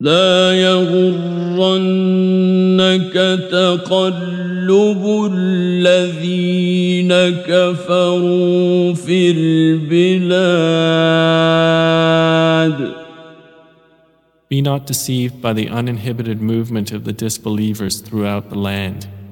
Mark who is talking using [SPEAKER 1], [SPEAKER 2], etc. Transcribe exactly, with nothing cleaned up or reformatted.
[SPEAKER 1] لا يغرنك تقلب الذين كفروا في البلاد.
[SPEAKER 2] Be not deceived by the uninhibited movement of the disbelievers throughout the land.